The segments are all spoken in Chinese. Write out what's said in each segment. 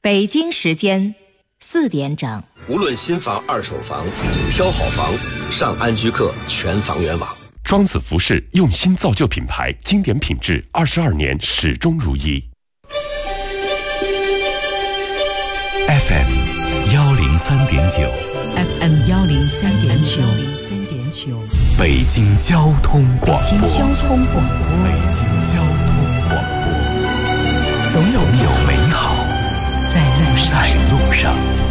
北京时间4点整。 无论新房、二手房，挑好房，上安居客全房源网。 庄子服饰用心造就品牌，经典品质，22年始终如一。 FM 103.9 FM 103.9 北京交通广播。 北京交通广播。 北京交通广播。总有美好在路上。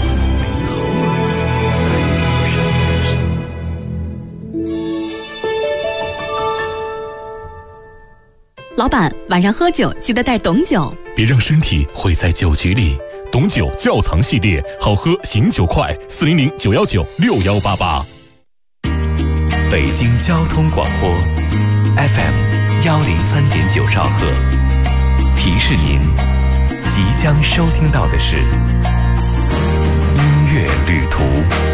老板，晚上喝酒记得带董酒， 别让身体毁在酒局里。董酒窖藏系列，好喝醒酒快，400-919-6188。北京交通广播 FM 103.9兆赫，提示您，即将收听到的是音乐旅途。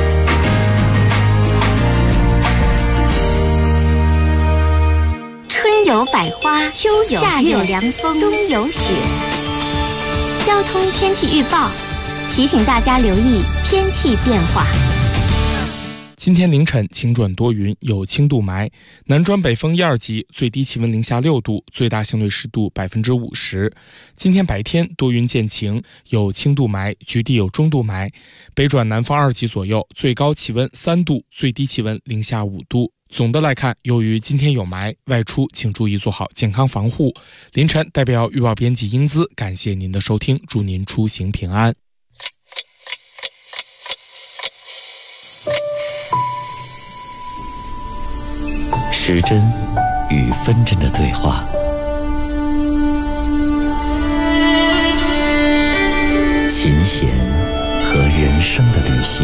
春有百花，秋有夏有凉风，冬有雪。交通天气预报提醒大家留意天气变化。 今天凌晨晴转多云，有轻度霾，南转北风1、2级，最低气温零下6度，最大相对湿度50%。今天白天多云见晴，有轻度霾，局地有中度霾，北转南风2级左右，最高气温3度，最低气温零下5度。总的来看，由于今天有霾，外出请注意做好健康防护。凌晨代表预报编辑英姿，感谢您的收听，祝您出行平安。 时针与分针的对话，琴弦和人生的旅行。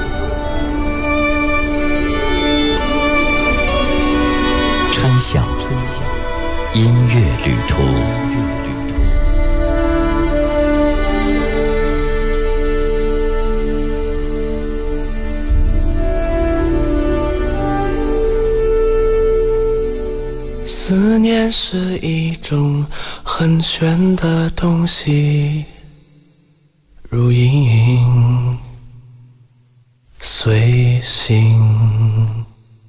春晓音乐旅途。 思念是一种很玄的东西，如影随形，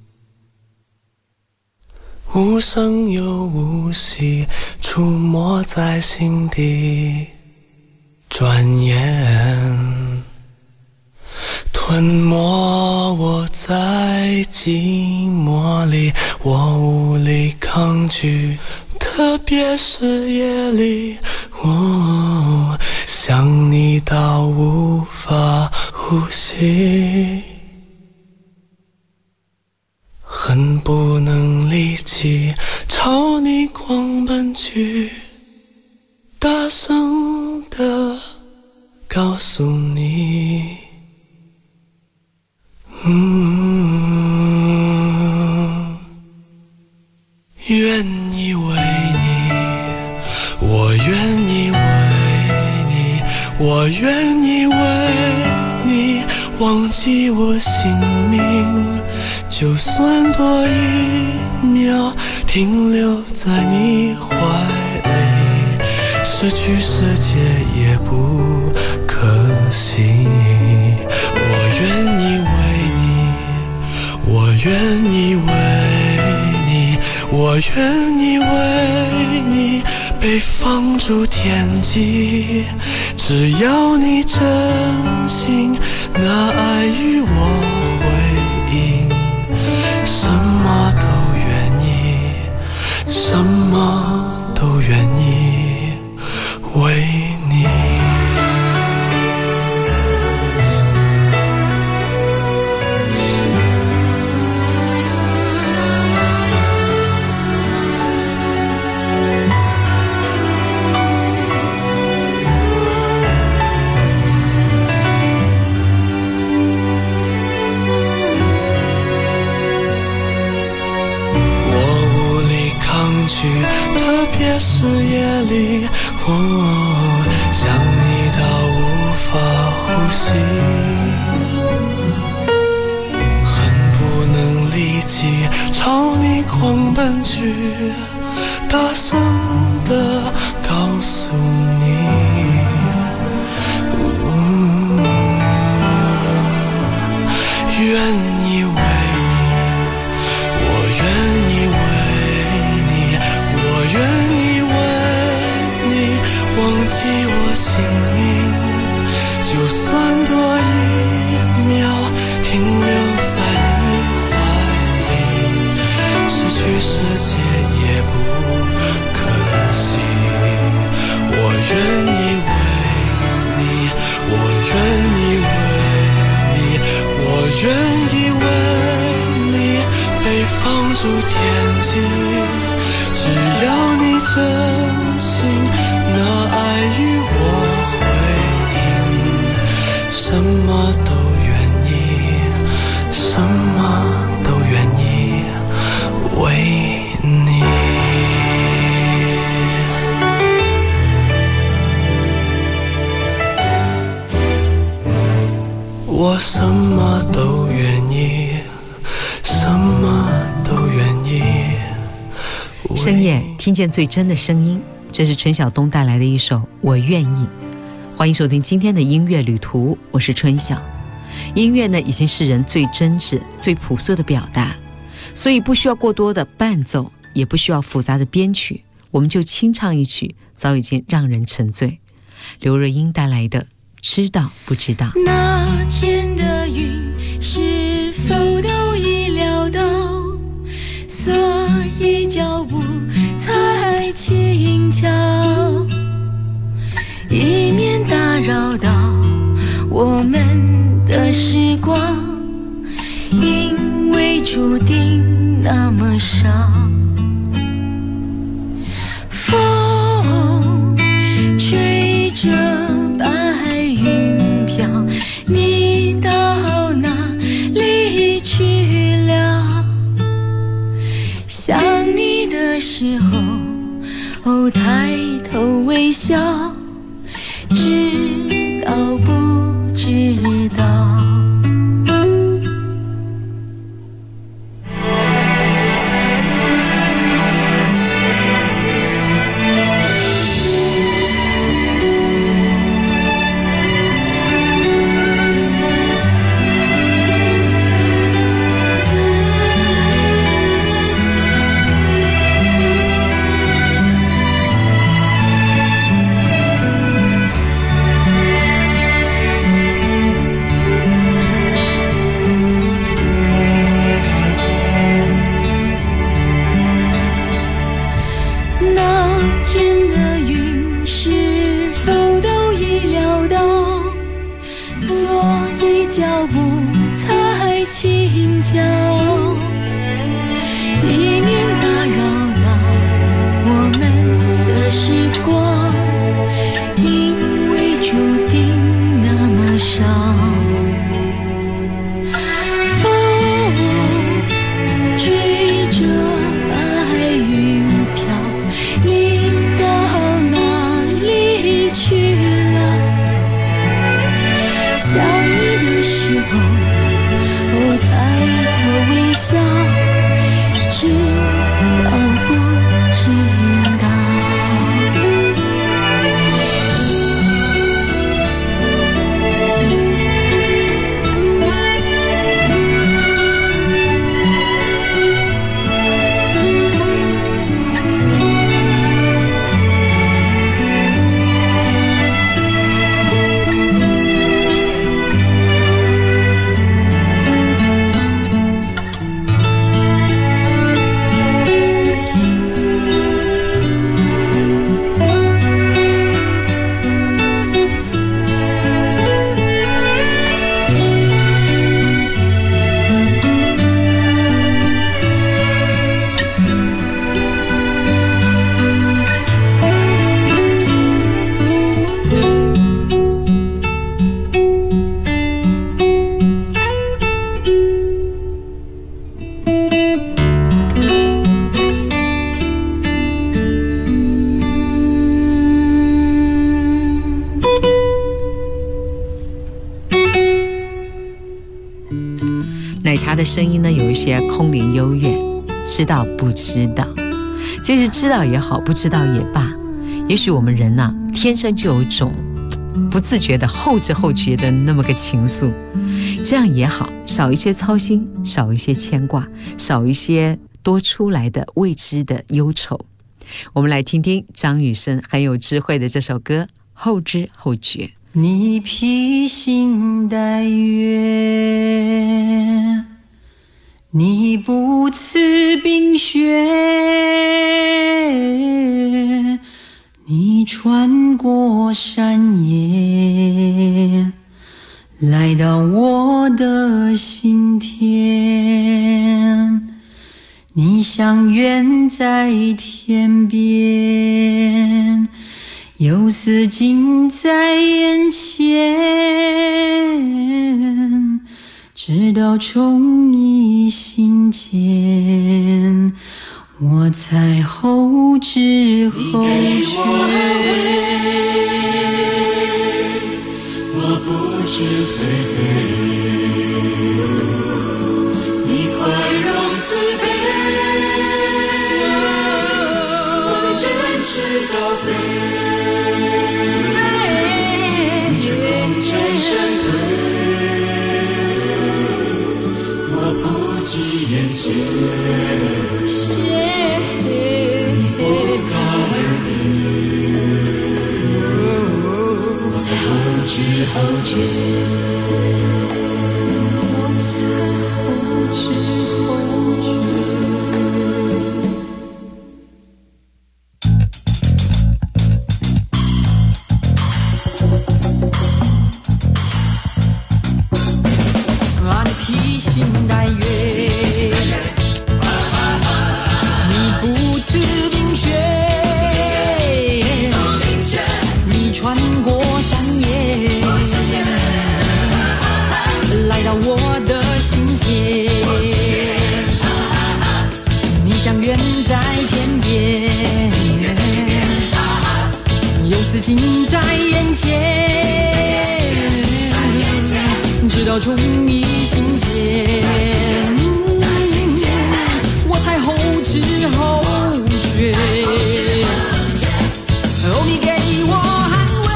无声又无息，出没在心底，转眼吞没我在寂寞里，我无力抗拒，特别是夜里，我想你到无法呼吸，恨不能立即朝你狂奔去，大声地告诉你，愿意为你，我愿意为你，我愿意为你忘记我姓名，就算多一秒停留在你怀里，失去世界也不可惜。我愿意为你，我愿意为你，我愿意为你被放逐天际，只要你真心拿爱与我回应，什么都愿意，什么都愿意为你。特别是夜里，我想你到无法呼吸，恨不能立即朝你狂奔去，大声地告诉你， 界也不可惜。我愿意为你，我愿意为你，我愿意为你被放逐天际。只要你真心拿爱与我回应，什么都愿意，什么都愿意为你。我什么都愿意，什么都愿意。 深夜听见最真的声音，这是陈晓东带来的一首《我愿意》。欢迎收听今天的音乐旅途，我是春晓。音乐呢，已经是人最真挚、最朴素的表达，所以不需要过多的伴奏，也不需要复杂的编曲，我们就清唱一曲，早已经让人沉醉。刘若英带来的《知道不知道》。 那天的云是否都已料到，所以脚步才轻巧，以免打扰到我们的时光，因为注定那么少。风吹着白云飘，你到哪里去了？想你的时候抬头微笑，知道不知道？脚步才轻巧，以免打扰到我们的时光，因为注定那么少。风追着白云飘，你到哪里去了？想你的时候抬头微笑，知道不知道？ 奶茶的声音呢，有一些空灵幽怨，知道不知道？其实知道也好，不知道也罢，也许我们人啊，天生就有种不自觉的后知后觉的那么个情愫，这样也好，少一些操心，少一些牵挂，少一些多出来的未知的忧愁。我们来听听张雨生很有智慧的这首歌《后知后觉》。 你披星戴月， 你不辞冰雪，你穿过山野，来到我的心田。你像远在天边，又似近在眼前，直到宠你心间，我才后知后觉。 我不知颓废，你宽容慈悲，我能展翅高飞，你却功成身退，我不计眼前，你不告而别，我才后知后觉， 我才后知后觉。啊，你披星戴月，你不辞冰雪，你穿过山野，来到我的心田。你像远在天边，又似近在眼前，直到宠你心间，我才后知后觉。哦，你给我安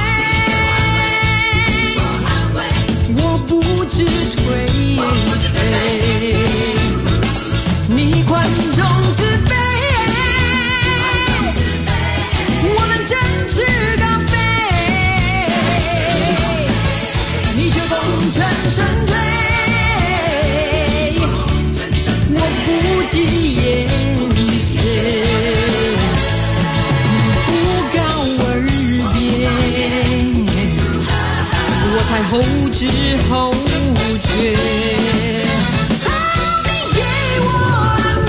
慰，我不知颓废，你宽容慈悲，我能展翅高飞，你却功成身退，我不计眼前，不告而别，我才后知后觉。你给我安慰，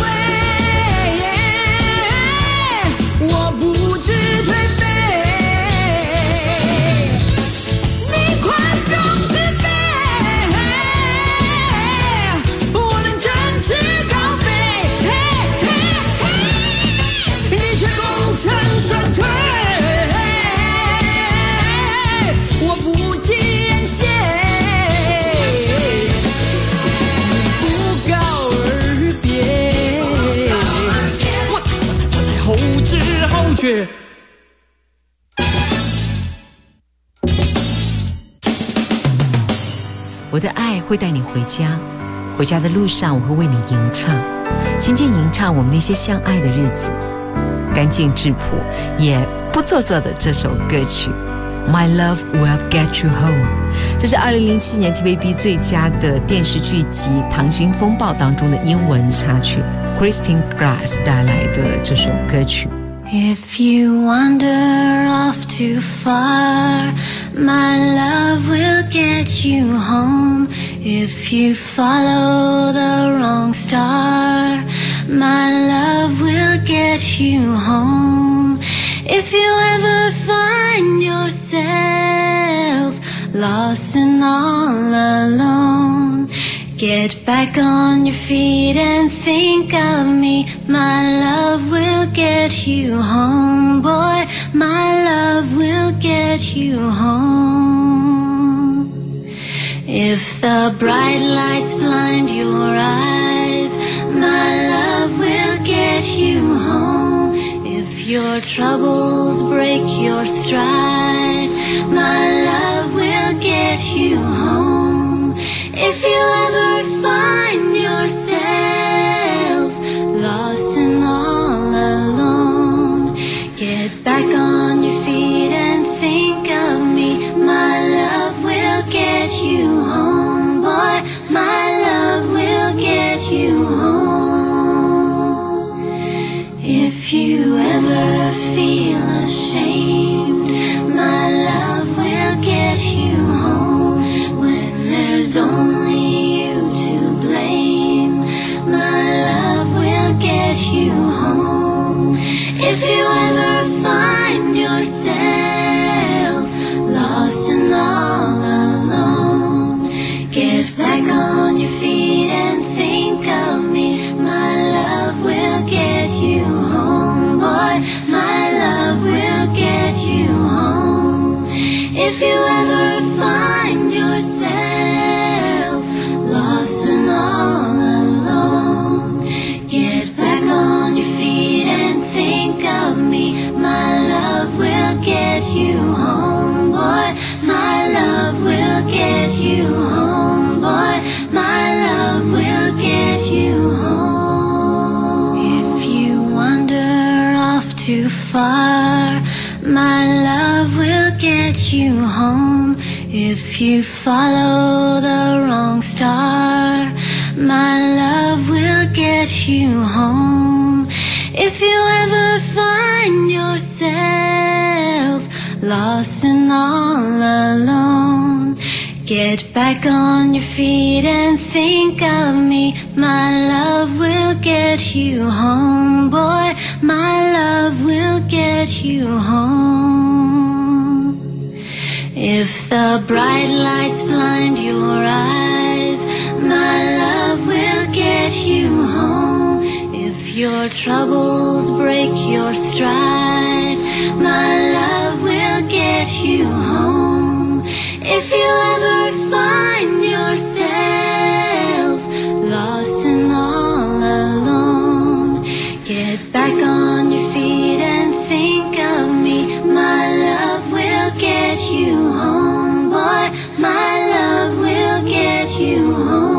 我不知颓废，你宽容慈悲，我能展翅高飞，你却功成身退，我不计眼前，不告而别，我才后知后觉。 我的爱会带你回家，回家的路上我会为你吟唱，轻轻吟唱我们那些相爱的日子，干净质朴也不做作的这首歌曲 My Love Will Get You Home， 这是2007年 TVB 最佳的电视剧集《溏心风暴》当中的英文插曲 Christine Glass 带来的这首歌曲。 If you wander off too far, my love will get you home. If you follow the wrong star, my love will get you home. If you ever find yourself lost and all alone, get back on your feet and think of me. My love will get you home, boy. My love will get you home. If the bright lights blind your eyes, my love will get you home. If your troubles break your stride, my love will get you home. If you ever find yourself lost and all alone, get back on your feet and think of me. My love will get you home, boy. My love will get you home. If you ever feel ashamed, my love will get you home. When there's only you to blame, my love will get you home. If you ever find yourself lost and all alone, get back on your feet and think of me. My love will get you home, boy. My love will get you home. If you ever find yourself lost and all alone, get back on your feet and think of me. My love will get you home, boy. My love will get you home, boy. My love will get you home. If you wander off too far, my love will get you home. If you follow the wrong star, my love will get you home. If you ever find yourself lost and all alone, get back on your feet and think of me. My love will get you home, boy. My love will get you home. If the bright lights blind your eyes, my love will get you home. If your troubles break your stride, my love will get you home. If you ever find yourself lost and all alone, get back on your feet and think of me. My love will get you home, boy. My love will get you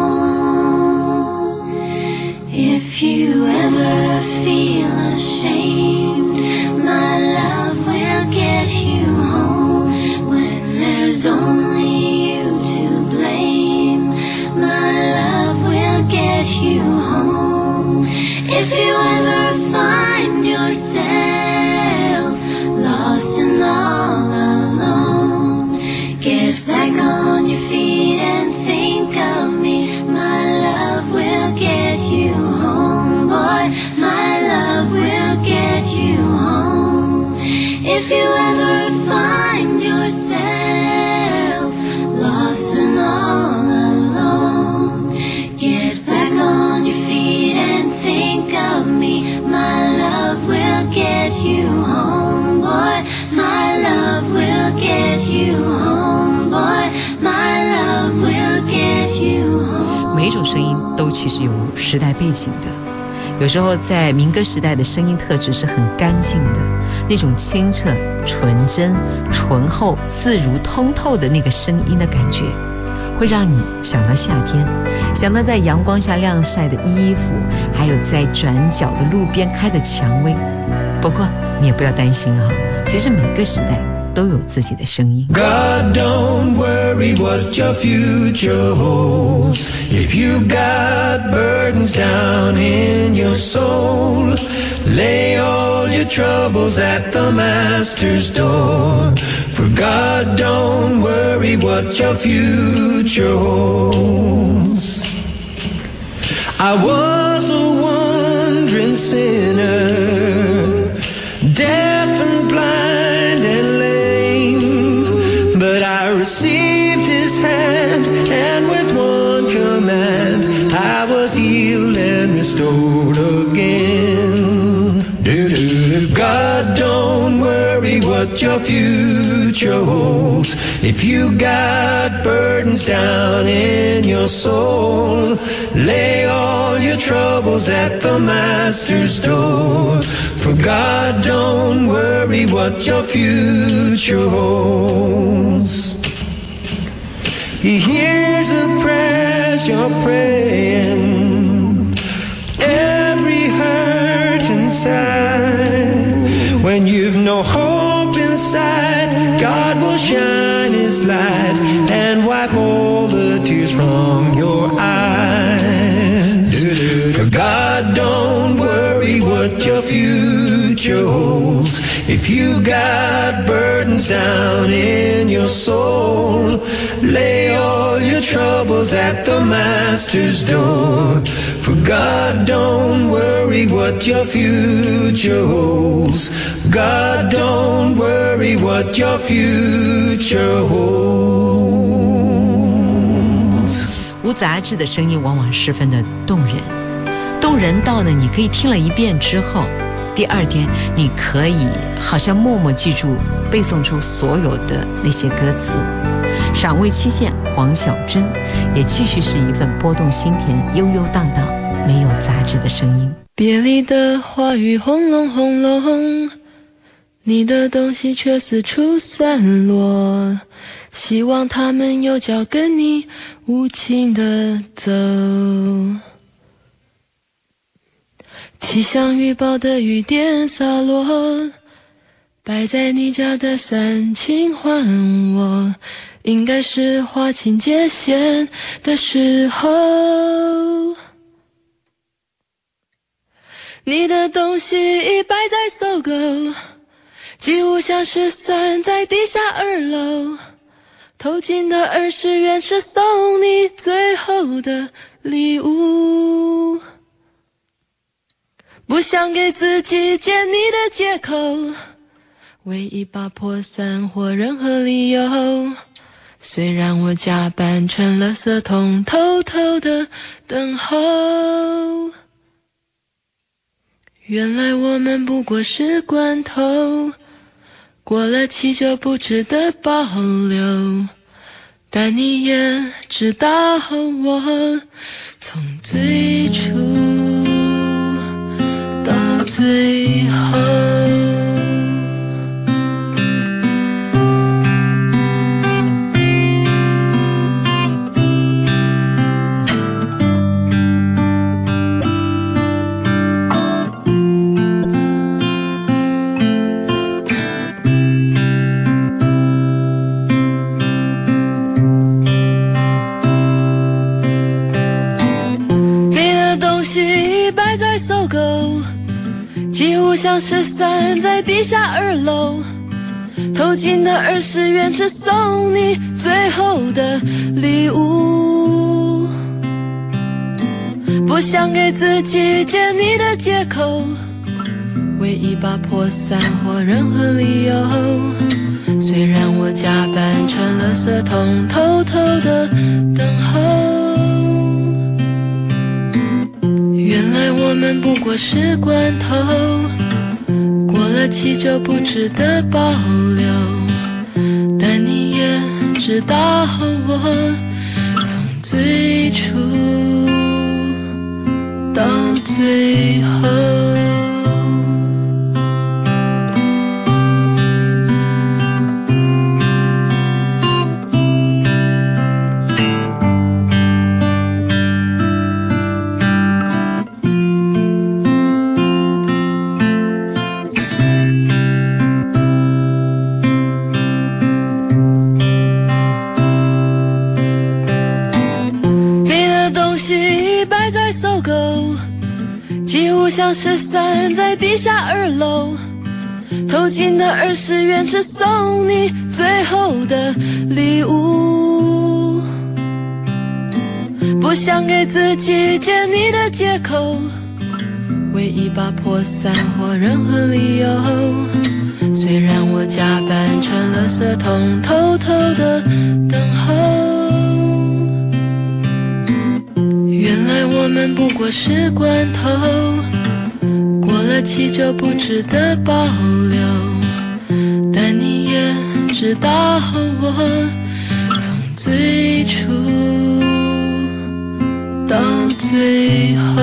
home. If you ever feel ashamed, my love will get you home. When there's only you to blame, my love will get you home. If you ever find yourself lost and all alone, get back on your feet and think of me. My love will get you home, boy. My love will get you home. If you ever find yourself lost and all alone, get back on your feet and think of me. My love will get you home, boy. My love will get you home, boy. My love will get you home. 每一种声音都其实有时代背景的。有时候在民歌时代的声音特质是很干净的，那种清澈、纯真、醇厚、自如、通透的那个声音的感觉，会让你想到夏天，想到在阳光下晾晒的衣服，还有在转角的路边开的蔷薇。不过你也不要担心啊，其实每个时代都有自己的声音。 God, don't worry what your future holds. If you got burdens down in your soul, lay all your troubles at the Master's door. For God, don't worry what your future holds. I was a wandering sinner, deaf and blind and lame, but I received His hand, and with one command I was healed and restored again. God, don't worry what your future holds. If you got burdens down in your soul, lay all your troubles at the Master's door. For God, don't worry what your future holds. He hears the prayers you're praying, every hurt inside. When you've no hope inside, God will shine His light and wipe all the tears from your eyes. For God, don't worry what your future future holds. If you got burdens down in your soul, lay all your troubles at the Master's door. For God don't worry what your future holds. God don't worry what your future holds. 无杂质的声音往往十分的动人，动人到呢，你可以听了一遍之后，第二天你可以好像默默记住背诵出所有的那些歌词。赏味期限，黄小珍也继续是一份拨动心田、悠悠荡荡、没有杂质的声音。 别离的话语轰隆轰隆，你的东西却四处散落，希望他们有脚跟你无情地走。气象预报的雨点洒落，摆在你家的伞请还我，应该是划清界限的时候。你的东西已摆在搜狗，几乎像是散在地下2楼，投进的20元是送你最后的礼物。不想给自己建你的借口，为一把破伞或任何理由，虽然我假扮成垃圾桶偷偷的等候。原来我们不过是罐头，过了期就不值得保留，但你也知道我从最初到最后。像是散在地下2楼，投进的20元是送你最后的礼物。不想给自己建你的借口，为一把破伞或任何理由，虽然我假扮成垃圾桶偷偷的等候。原来我们不过是罐头，过了期就不值得保留，但你也知道我从最初到最后。像是散在地下2楼，投进的20元是送你最后的礼物。不想给自己建你的借口，为一把破伞或任何理由，虽然我假扮成垃圾桶偷偷的等候。原来我们不过是罐头，过了期就不值得保留，但你也知道我从最初到最后。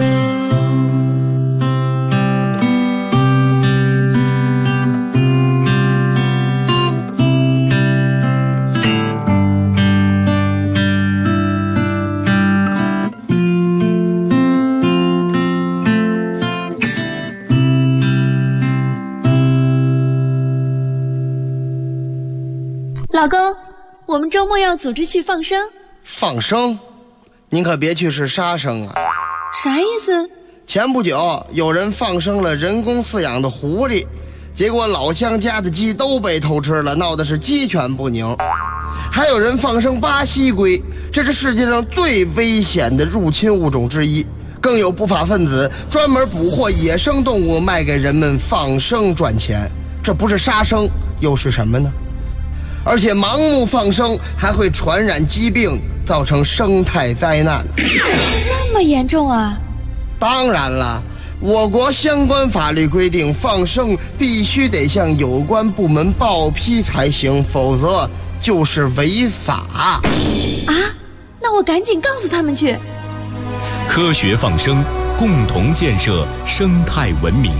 老公，我们周末要组织去放生。 放生？您可别去是杀生啊！ 啥意思？ 前不久有人放生了人工饲养的狐狸，结果老乡家的鸡都被偷吃了，闹得是鸡犬不宁。还有人放生巴西龟，这是世界上最危险的入侵物种之一。更有不法分子专门捕获野生动物卖给人们放生赚钱，这不是杀生又是什么呢？而且盲目放生还会传染疾病，造成生态灾难。 这么严重啊？ 当然了，我国相关法律规定，放生必须得向有关部门报批才行，否则就是违法。 啊？那我赶紧告诉他们去。 科学放生，共同建设生态文明。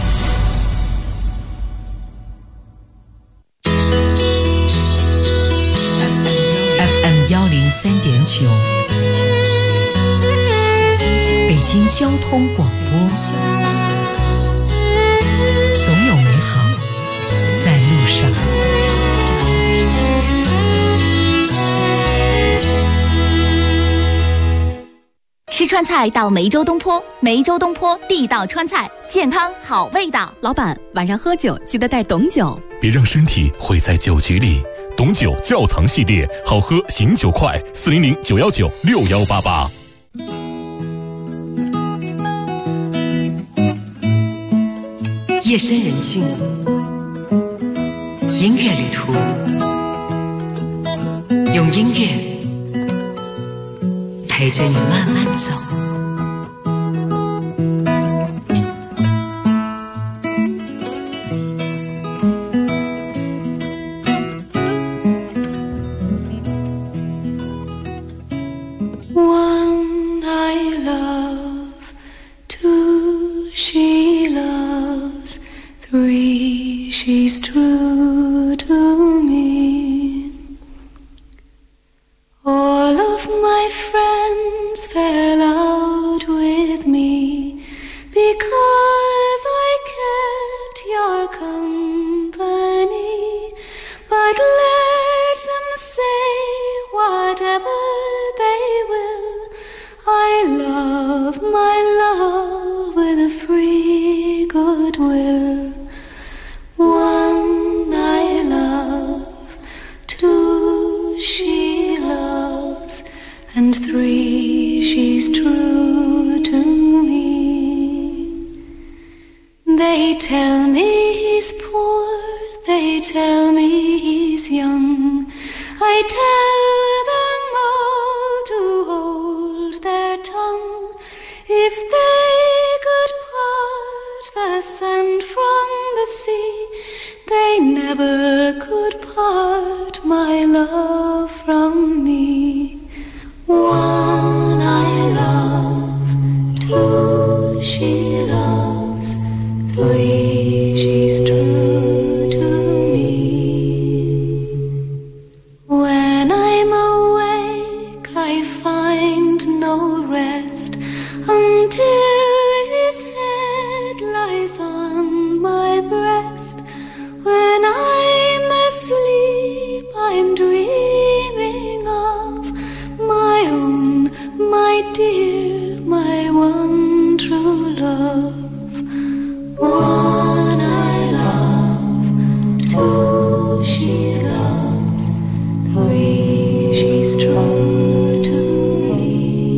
FM 103.9，北京交通广播，总有美好在路上。 吃川菜到梅州东坡，梅州东坡地道川菜，健康好味道。 老板，晚上喝酒记得带董酒， 别让身体毁在酒局里。董酒窖藏系列，好喝醒酒快，400-919-6188。 夜深人静，音乐旅途，用音乐陪着你慢慢走。 One I love, two she loves, three she's true to me. All of my friends fell out with me because I kept your company. But let them say whatever they will, I love my love with a free goodwill. One I love, two she loves, and three she's true to me. They tell me he's poor, they tell me he's young. I tell them all to hold their tongue. If they could part the sand from the sea, they never could part my love from me. One I love, two she loves, three she's true to me. When I'm awake I find no rest until his head lies on my breast. When I'm asleep I'm dreaming of my own, my dear, my one true love. One I love, two she loves, three she's true to me.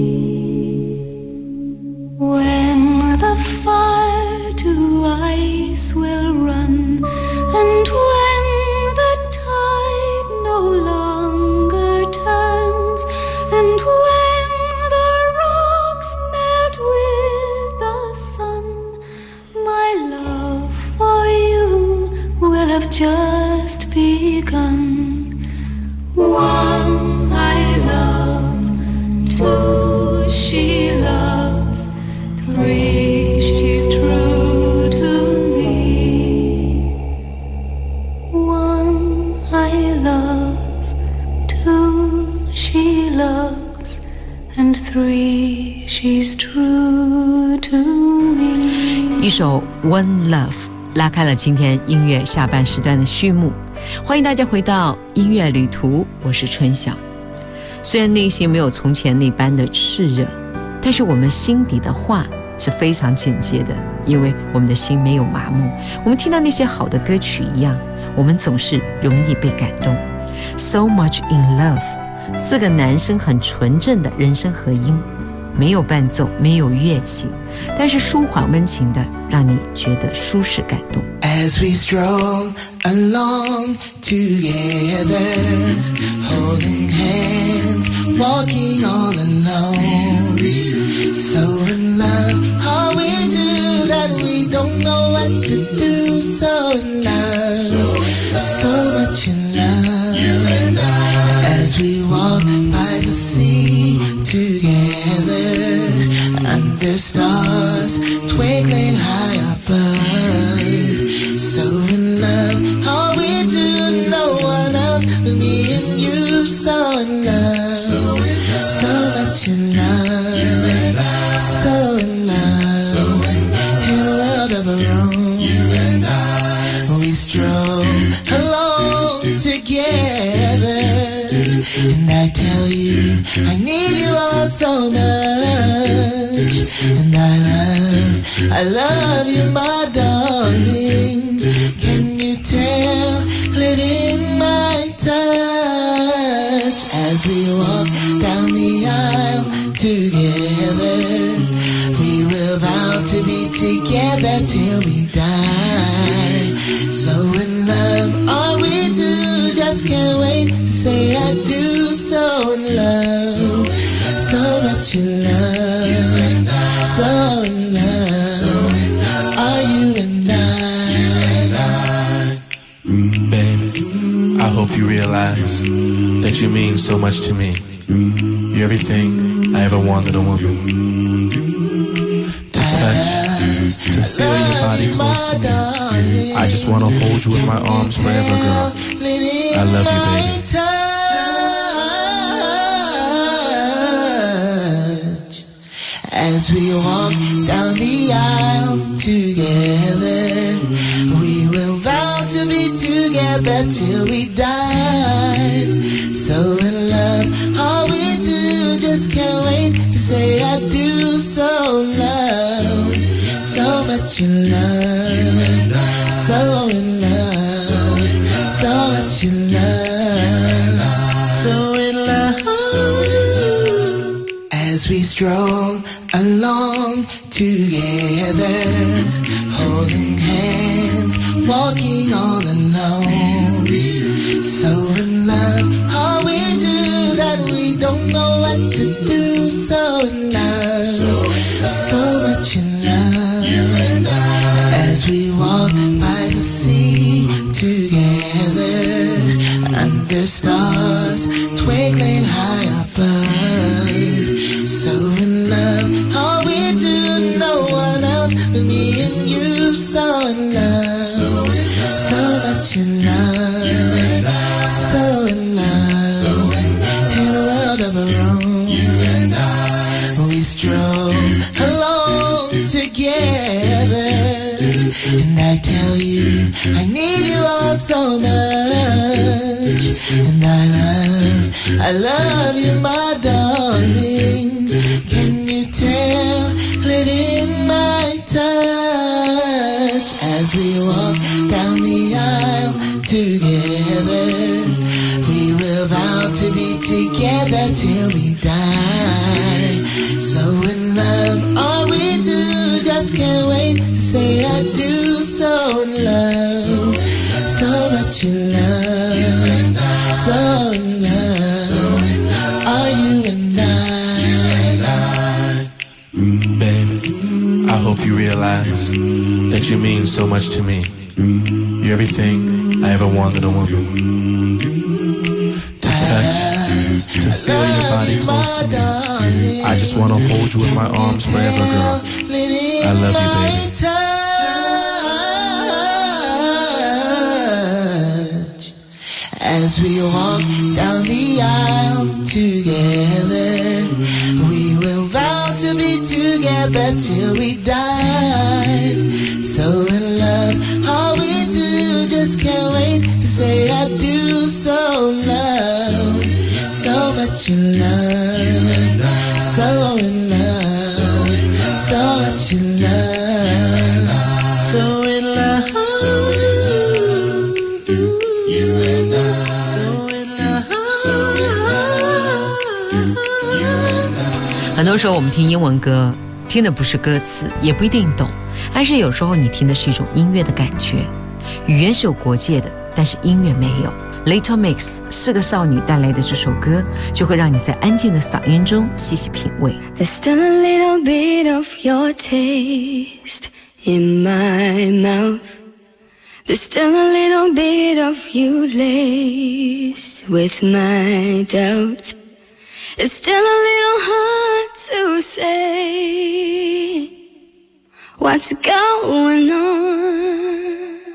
When the fire to ice will run, and when the tide no longer turns, and when the rocks melt with the sun, my love for you will have just begun. One I love, two she loves, three she's true to me. One I love, two she loves, and three she's true to me. 一首 One Love 拉开了今天音乐下半时段的序幕。欢迎大家回到音乐旅途，我是春晓。虽然内心没有从前那般的炽热，但是我们心底的话是非常简洁的，因为我们的心没有麻木。我们听到那些好的歌曲一样，我们总是容易被感动。So much in love， 4个男生很纯正的人声合音，没有伴奏，没有乐器，但是舒缓温情的，让你觉得舒适感动。 As we stroll along together, holding hands, walking all alone. So in love, how we do that we don't know what to do. So in love, so much in love. You and I, as we walk by the sea together, under stars twinkling high above. So in love, how we do, no one else but me and you. So in love, so much in love, so in love, in a world of our own. You and I, we stroll along together, and I tell you I need you all so much, and I love you, my darling. Can you tell it in my touch? As we walk down the aisle together, we will vow to be together till we die. So in love are we two, just can't wait to say I do. So in love, so much in love, so in love, are you and I? Baby, I hope you realize that you mean so much to me. You're everything I ever wanted a woman. To touch, to feel your body close to me. I just wanna hold you with my arms forever, girl. I love you, baby. As we walk down the aisle together, we will vow to be together till we die. So in love, all we do, just can't wait to say I do. So in love, so much in love, so in love, so much in love, so in love. As we stroll along together, holding hands, walking all alone. So in love, how we do that we don't know what to do. So in love, so much in love. You and I, as we walk by the sea together, under stars twinkling high above. So in love, all we do, no one else but me and you. So in love, so much in love, so in love, in a world of our own. You and I, we stroll along together, and I tell you I need you all so much, and I love you, my darling. Can you tell it in my touch? As we walk down the aisle together, we will vow to be together till we die. So in love all we do, just can't wait to say I do. So in love, so much in love, so in love, are you and I? Baby, I hope you realize that you mean so much to me. You're everything I ever wanted a woman. To touch, to feel your body close to me. I just wanna hold you with my arms forever, girl. I love you, baby. As we walk down the aisle together, we will vow to be together till we die. So in love, all we do, just can't wait to say I do. So in love, so much in love, so in love, so much 多时候我们听英文歌，听的不是歌词，也不一定懂，而是有时候你听的是一种音乐的感觉。语言是有国界的，但是音乐没有。Little Mix 4个少女带来的这首歌，就会让你在安静的嗓音中细细品味。 There's still a little bit of your taste in my mouth. There's still a little bit of you laced with my doubt. It's still a little hard to say what's going on.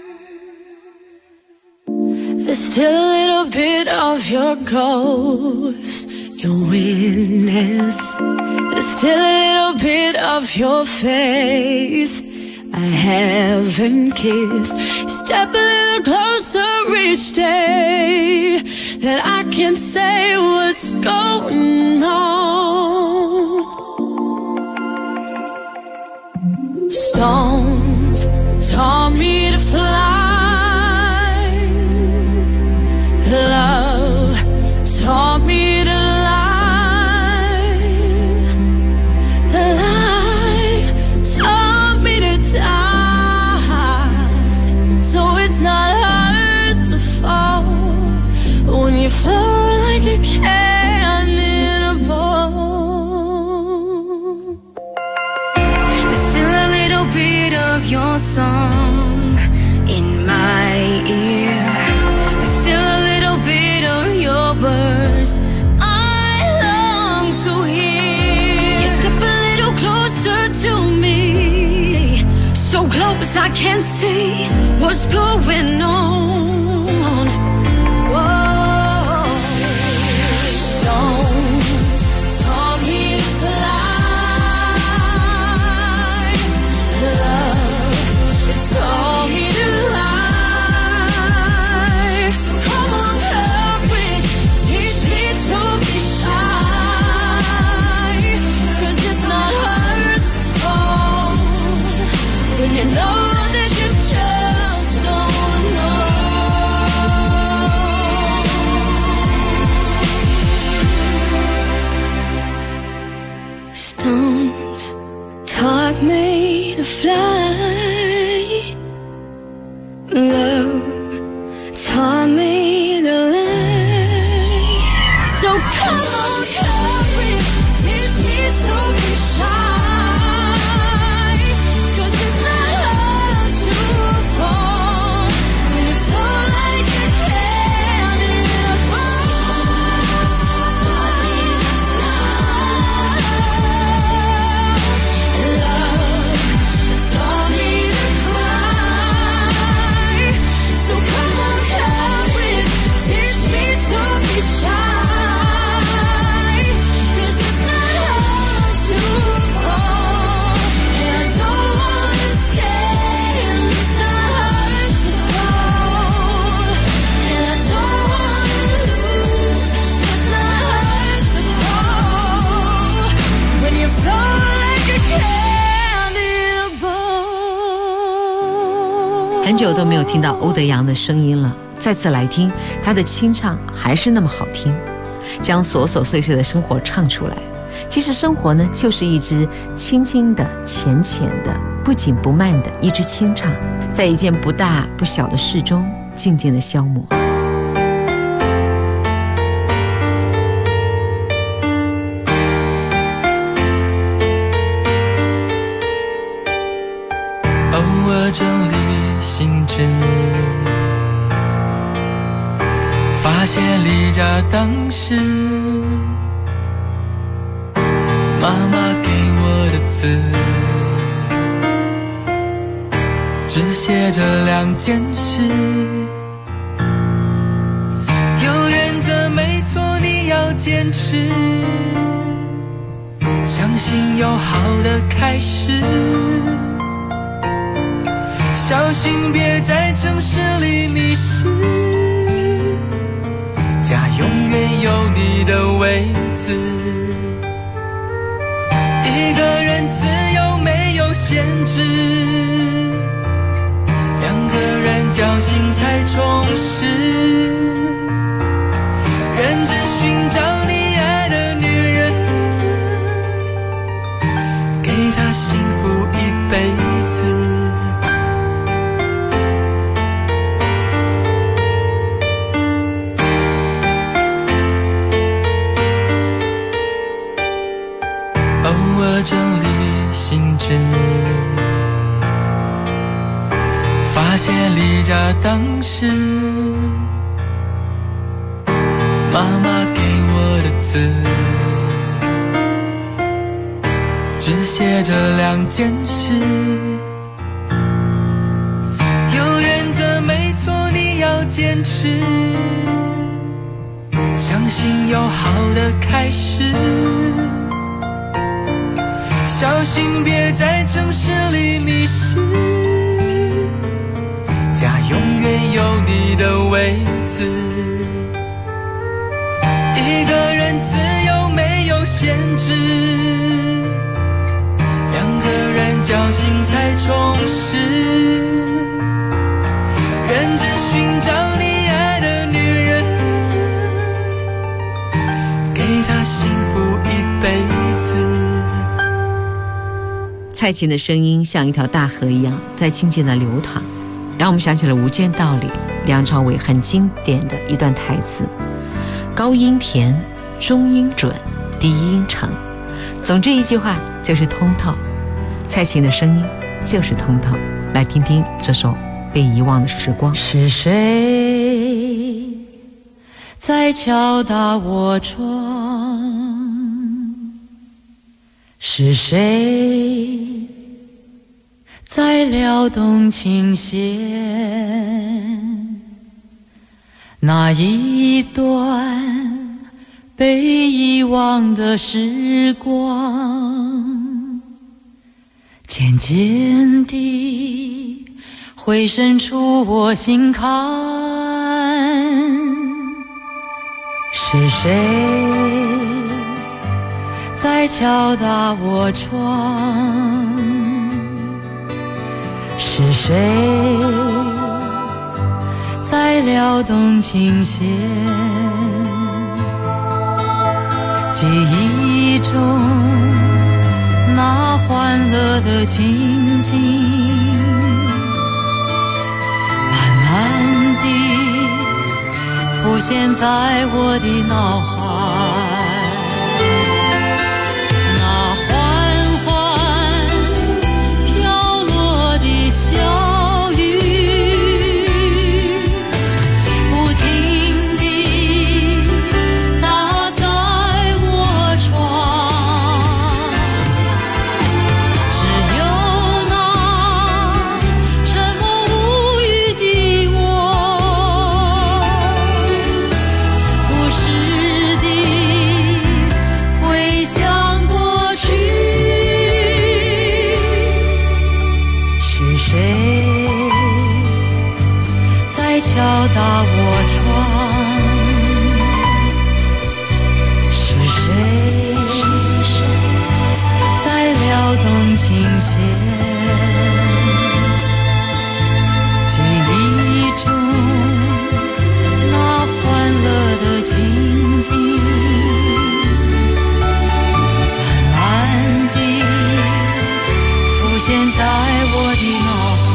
There's still a little bit of your ghost, your witness. There's still a little bit of your face I haven't kissed. Step a little closer each day, that I can say what's going on. Stones taught me to fly. Love taught me to lie. Lie taught me to die. So it's not hard to fall when you flow like a cannonball. There's still a little bit of your song in my ear. Your words I long to hear. You step a little closer to me, so close I can't see what's going on. Whoa. Stones taught me to fly. Love, it taught me to lie. So come on, courage, teach me to be shy. 'Cause it's not hard to fall when you know that you just don't know. Stones taught me to fly. Love taught me to lie. So come on, courage, teach me to be shy. 'Cause it's not hard to fall when you fall like a cannonball. Love taught me to cry. So come on, courage, teach me to be shy. 'Cause it's not hard to fall, and I don't wanna stay. It's not hard to fall, and I don't wanna lose. It's not hard to fall when you fall like a cannonball. 很久都没有听到欧德阳的声音了，再次来听他的清唱还是那么好听，将琐琐碎碎的生活唱出来。其实生活呢，就是一支轻轻的、浅浅的、不紧不慢的一支清唱，在一件不大不小的事中静静的消磨。 偶尔整理心智，发现离家当时妈妈给我的字，只写着2件事。有原则没错，你要坚持，相信有好的开始，小心别在城市里迷失，家永远有你的位子。一个人自由没有限制，2个人交心才充实。认真寻找你爱的女人， 写离家当时妈妈给我的字，只写着2件事。有原则没错，你要坚持，相信有好的开始，小心别在城市里迷失，家永远有你的位置。一个人自由没有限制，2个人交心才充实。认真寻找你爱的女人，给她幸福一辈子。 蔡琴的声音像一条大河一样在静静的流淌，让我们想起了《无间道》里梁朝伟很经典的一段台词：高音甜，中音准，低音成。总之一句话就是通透。蔡琴的声音就是通透。来听听这首《被遗忘的时光》。 是谁在敲打我窗？是谁在撩动琴弦？那一段被遗忘的时光，渐渐地回渗出我心坎。是谁在敲打我窗？是谁在撩动琴弦？记忆中那欢乐的情景，慢慢地浮现在我的脑海。那缓缓飘落的小雨，不停地打在我窗。只有那沉默无语的我，不时地回想过去。是谁在敲打我窗？是谁在撩动琴弦？记忆中那欢乐的情景，慢慢地浮现在我的脑海。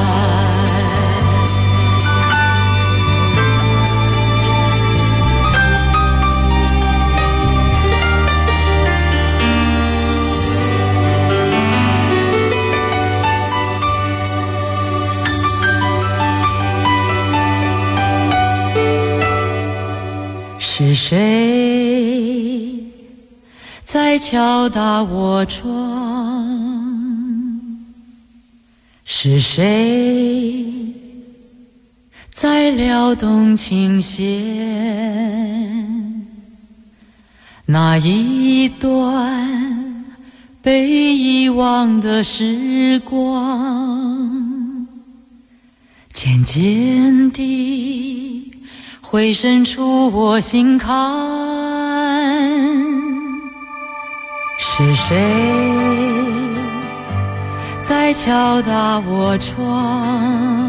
是谁在敲打我窗？是谁在撩动琴弦？那一段被遗忘的时光，渐渐地回渗出我心坎。是谁在敲打我窗？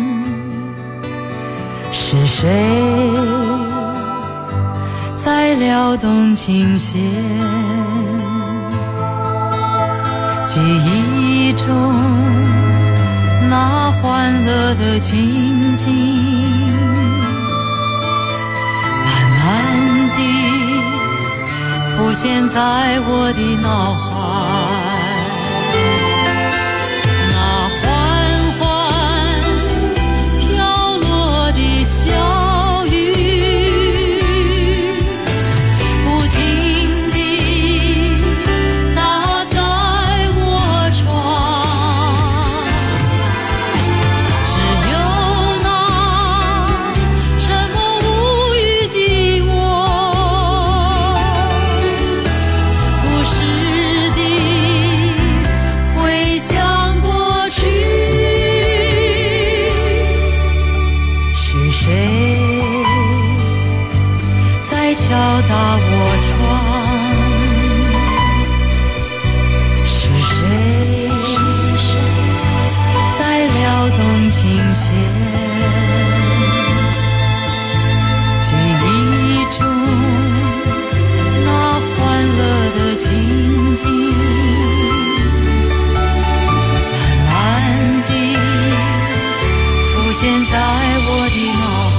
是谁在撩动琴弦？记忆中那欢乐的情景，慢慢地浮现在我的脑海。那缓缓我闯。是谁在撩动琴弦？记忆中那欢乐的情景，慢慢地浮现在我的脑海。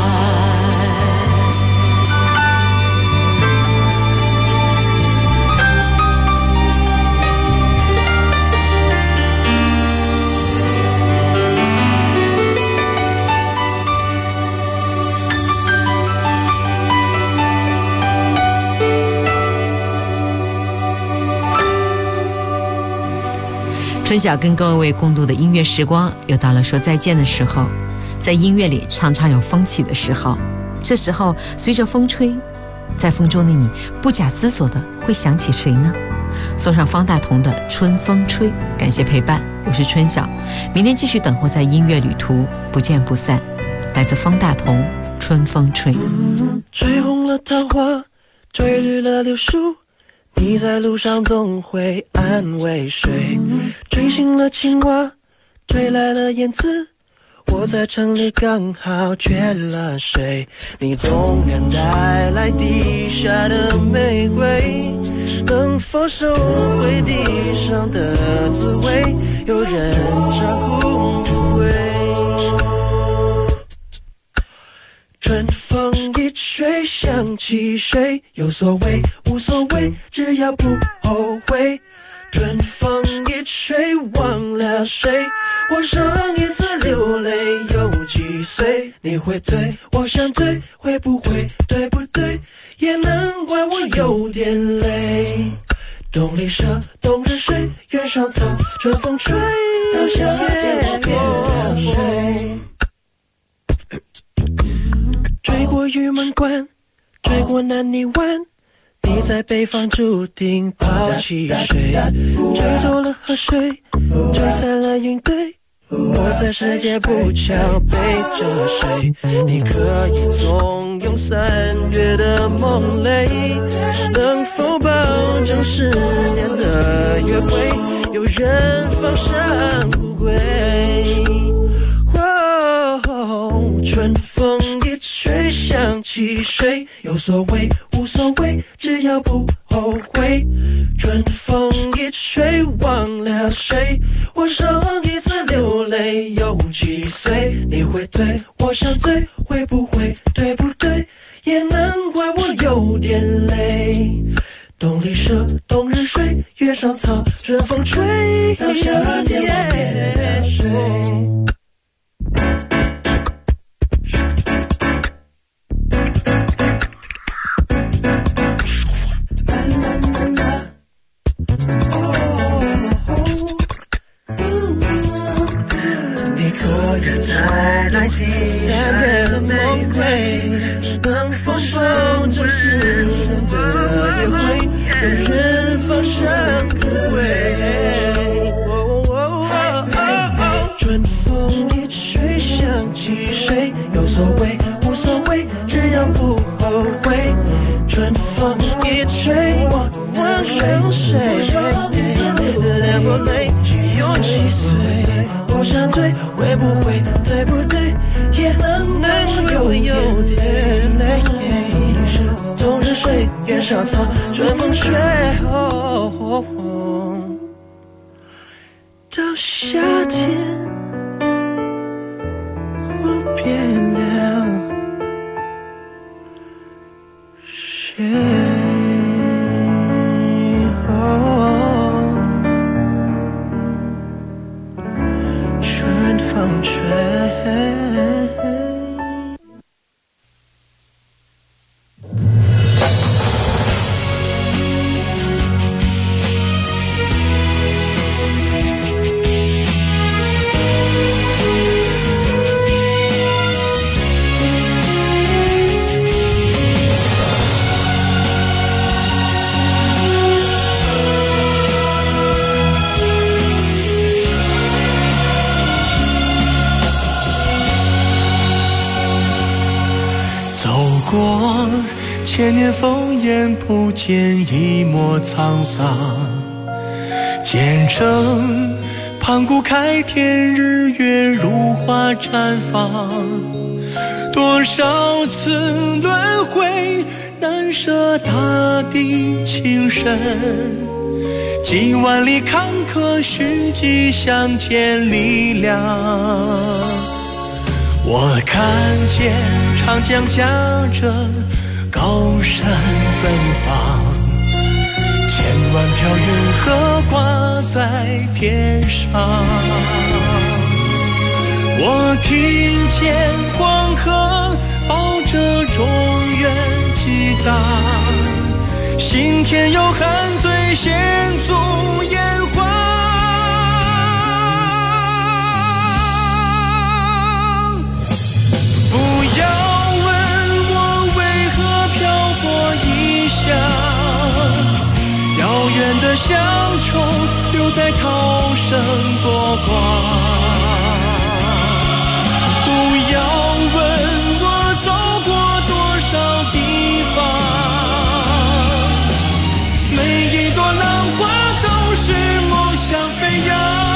春晓跟各位共度的音乐时光又到了说再见的时候，在音乐里常常有风起的时候，这时候随着风吹，在风中的你不假思索的会想起谁呢？送上方大同的《春风吹》，感谢陪伴，我是春晓，明天继续等候在音乐旅途，不见不散。来自方大同《春风吹》。 吹红了桃花，吹绿了柳树，你在路上总会安慰谁？吹醒了青蛙，吹来了燕子，我在城里刚好缺了水。你总愿带来地下的玫瑰，能否收回地上的滋味？有人长呼不归。春风一吹，想起谁？有所谓，无所谓，只要不后悔。春风一吹，忘了谁？我上一次流泪有几岁？你会醉，我想醉，会不会对不对？也难怪我有点累。冬里蛇，冬日水，原上草，春风吹，到夏天我变了谁？追过玉门关，追过南泥湾，你在北方注定抛弃谁？追走了河水，吹散了云堆，我在世界不巧背着谁？你可以纵容3月的梦泪，能否保证10年的约会有人放生不归？春风一吹，想起谁？有所谓，无所谓，只要不后悔。春风一吹，忘了谁？我上一次流泪有几岁？你会醉，我想醉，会不会对不对？也难怪我有点累。冬里蛇，冬日水，月上草，春风吹，到夏天我变了谁？你可以再来3月的玫瑰，能否保证10年的约会有人放生不归？春风一吹，想起谁？有所谓，无所谓，只要不后悔。春风一吹，我忘了谁？流过泪有几岁？我想醉，会不会对不对？也难怪我有点累。冬日水，月上草，春风吹，到夏天我变了谁？春风吹。 千年烽烟不见一抹沧桑，见证盘古开天，日月如花绽放。多少次轮回，难舍大地情深。几万里坎坷，虚迹相见力量。我看见长江夹着高山奔放，千万条云河挂在天上。我听见黄河抱着中原激荡，心田有汉醉献足炎黄。不要问我为何漂泊异乡，遥远的乡愁留在涛声波光。不要问我走过多少地方，每一朵浪花都是梦想飞扬。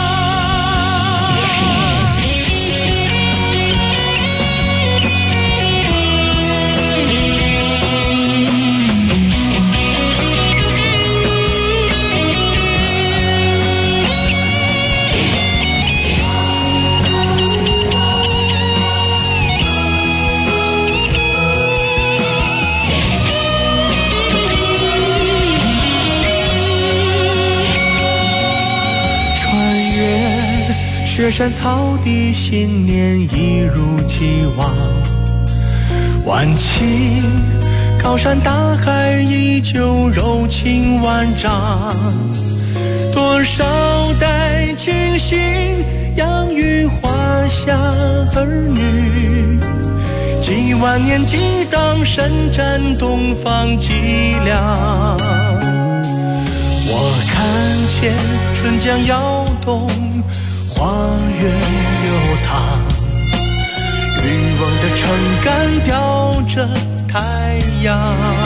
雪山草地，新年一如既往。晚晴，高山大海依旧柔情万丈。多少代清醒，养育华夏儿女。几万年激荡，伸展东方脊梁。我看见春江摇动，花月流淌，渔翁的撑杆吊着太阳。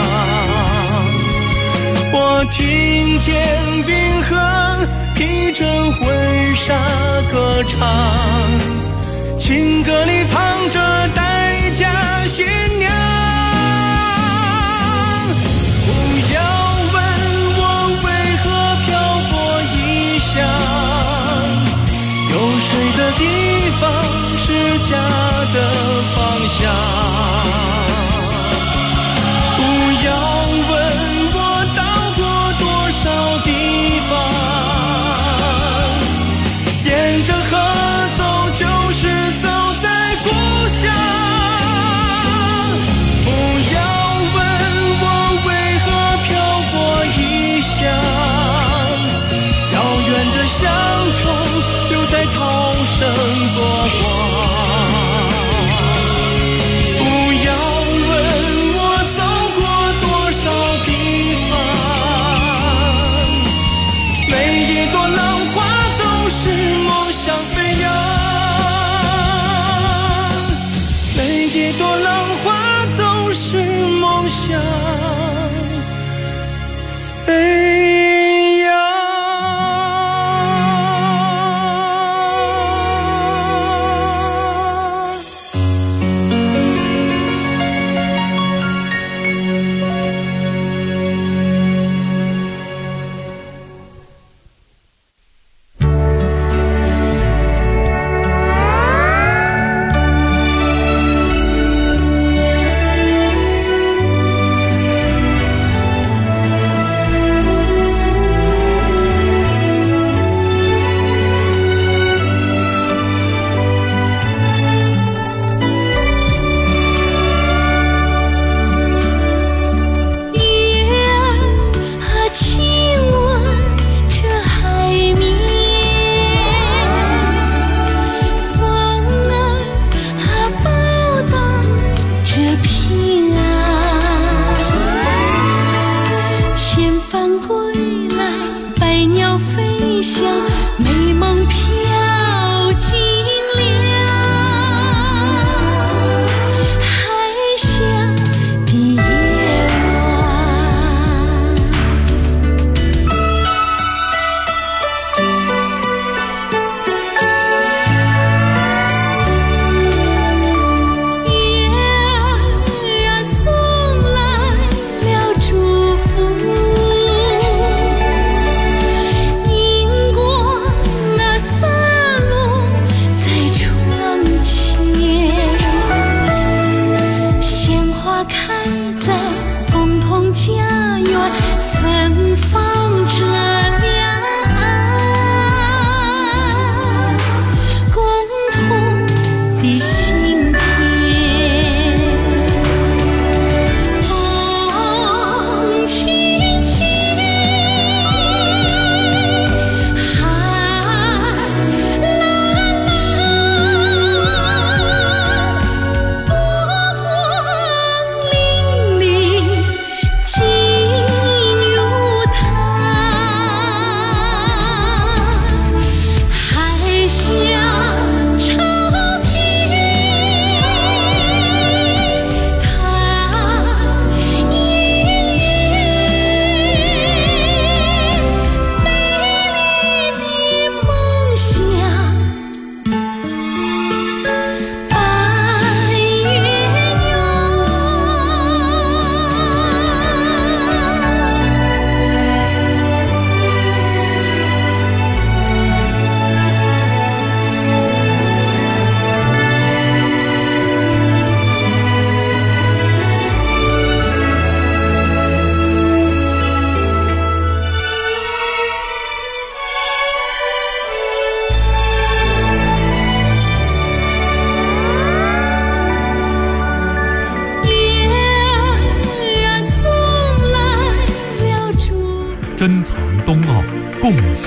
我听见冰河披着婚纱歌唱，情歌里藏着待嫁新娘。不要问我为何漂泊异乡，有水的地方是家的方向。不要问我到过多少地方，沿着河走就是走在故乡。不要问我为何漂泊异乡，遥远的乡愁在涛声波光。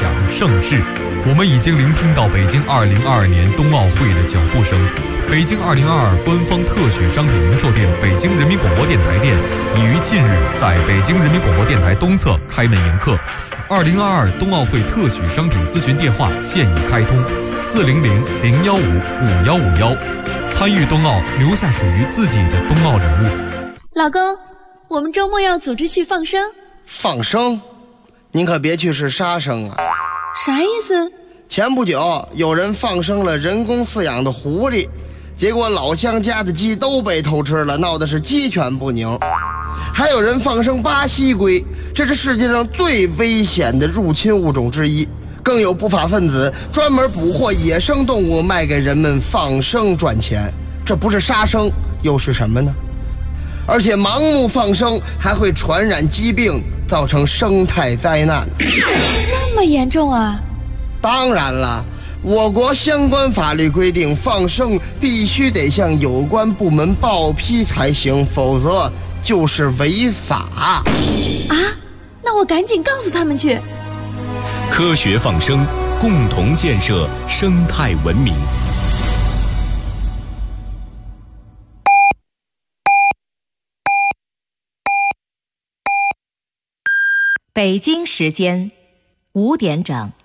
响盛世。我们已经聆听到北京2022年冬奥会的脚步声。北京2022官方特许商品零售店北京人民广播电台店已于近日在北京人民广播电台东侧开门迎客。2022冬奥会特许商品咨询电话现已开通，400-015-5151。参与冬奥，留下属于自己的冬奥礼物。 老公，我们周末要组织去放生。 放生？您可别去是杀生啊！ 啥意思？ 前不久有人放生了人工饲养的狐狸，结果老乡家的鸡都被偷吃了，闹得是鸡犬不宁。还有人放生巴西龟，这是世界上最危险的入侵物种之一。更有不法分子专门捕获野生动物卖给人们放生赚钱，这不是杀生又是什么呢？而且盲目放生还会传染疾病，造成生态灾难。 这么严重啊？ 当然了，我国相关法律规定，放生必须得向有关部门报批才行，否则就是违法。 啊？那我赶紧告诉他们去。 科学放生，共同建设生态文明。 北京时间5点整。